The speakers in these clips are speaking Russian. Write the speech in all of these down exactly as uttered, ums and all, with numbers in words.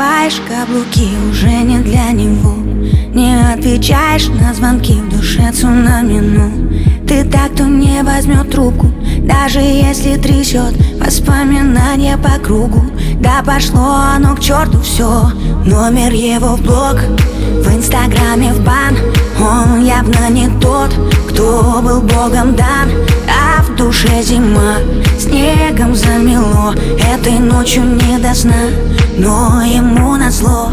надеваешь каблуки, уже не для него. Не отвечаешь на звонки, в душе цунами, ну ты так, кто не возьмет трубку, даже если трясет воспоминания по кругу. Да пошло оно к черту все, номер его в блог, в инстаграме в бан. Он явно не тот, кто был богом дан. А в душе зима, снегом замело. Этой ночью не до сна, но ему назло.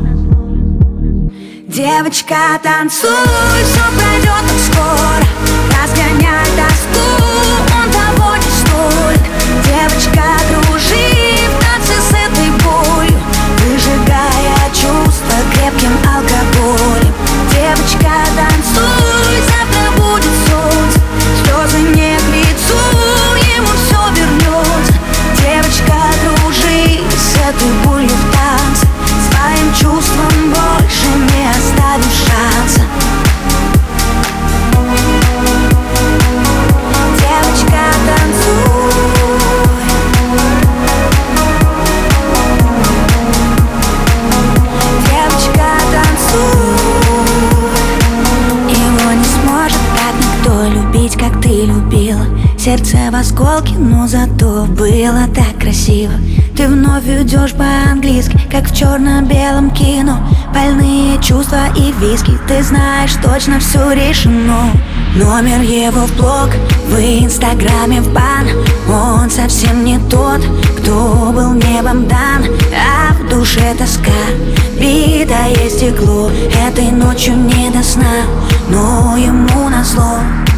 Девочка, танцуй, все пройдет так скоро. Разгоняй тоску, он того не стоит. Девочка, кружи в танце с этой болью, выжигая чувства крепким алкоголем. Девочка, танцуй, завтра будет солнце, слезы не к лицу, ему все вернется. Девочка, кружи с этой болью в танце, своим чувством больше не оставишь шанса. Девочка, танцуй. Девочка, танцуй. Его не сможет так никто любить, как ты любила. Сердце в осколке, но зато было так красиво. Ты вновь идешь по-английски, как в черно-белом кино. Больные чувства и виски, ты знаешь, точно все решено. Номер его в блог, в инстаграме в бан. Он совсем не тот, кто был небом дан. А в душе тоска, битое стекло. Этой ночью не до сна, но ему назло.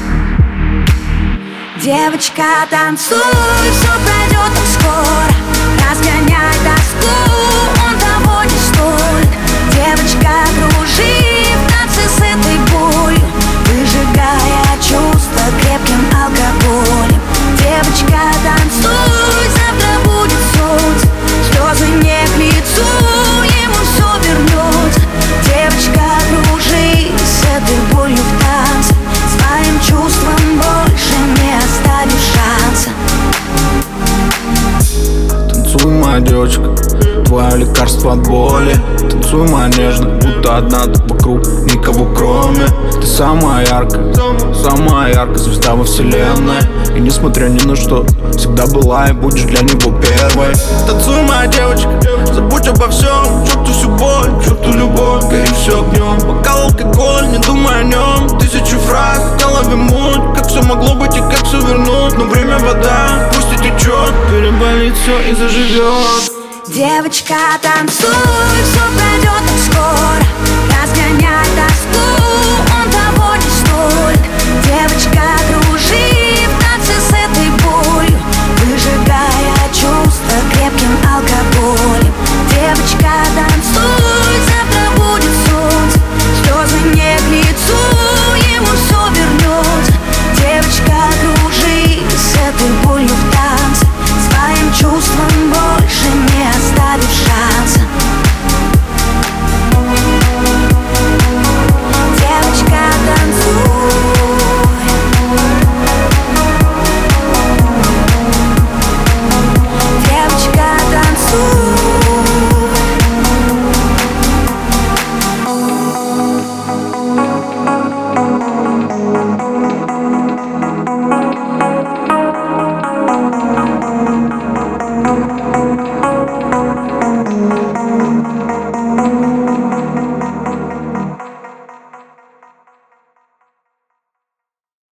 Девочка, танцуй, все пройдет так скоро. Разгоняй тоску, он того не стоит. Девочка, кружи в танце с этой болью, выжигая чувства крепким алкоголем. Девочка, танцуй, завтра будет солнце, слезы не к лицу, ему все вернется. Девочка, кружи с этой болью в танце, своим чувством больше не оставишь шанса. Танцуй, моя девочка, твое лекарство от боли. Танцуй, моя нежная, будто одна ты вокруг, никого кроме. Ты самая яркая, самая яркая звезда во вселенной. И несмотря ни на что, всегда была и будешь для него первой. Танцуй, моя девочка, забудь обо всем, черту всю боль, черту любовь, гори все огнем. Бокал, алкоголь, не думай о нем. Тысячу фраз, в голове муть, как все могло быть и как все вернуть. Но время вода, пусть и течет, переболит все и заживет. Девочка, танцуй, все пройдет так скоро. Разгоняй тоску, он того не стоит. Девочка,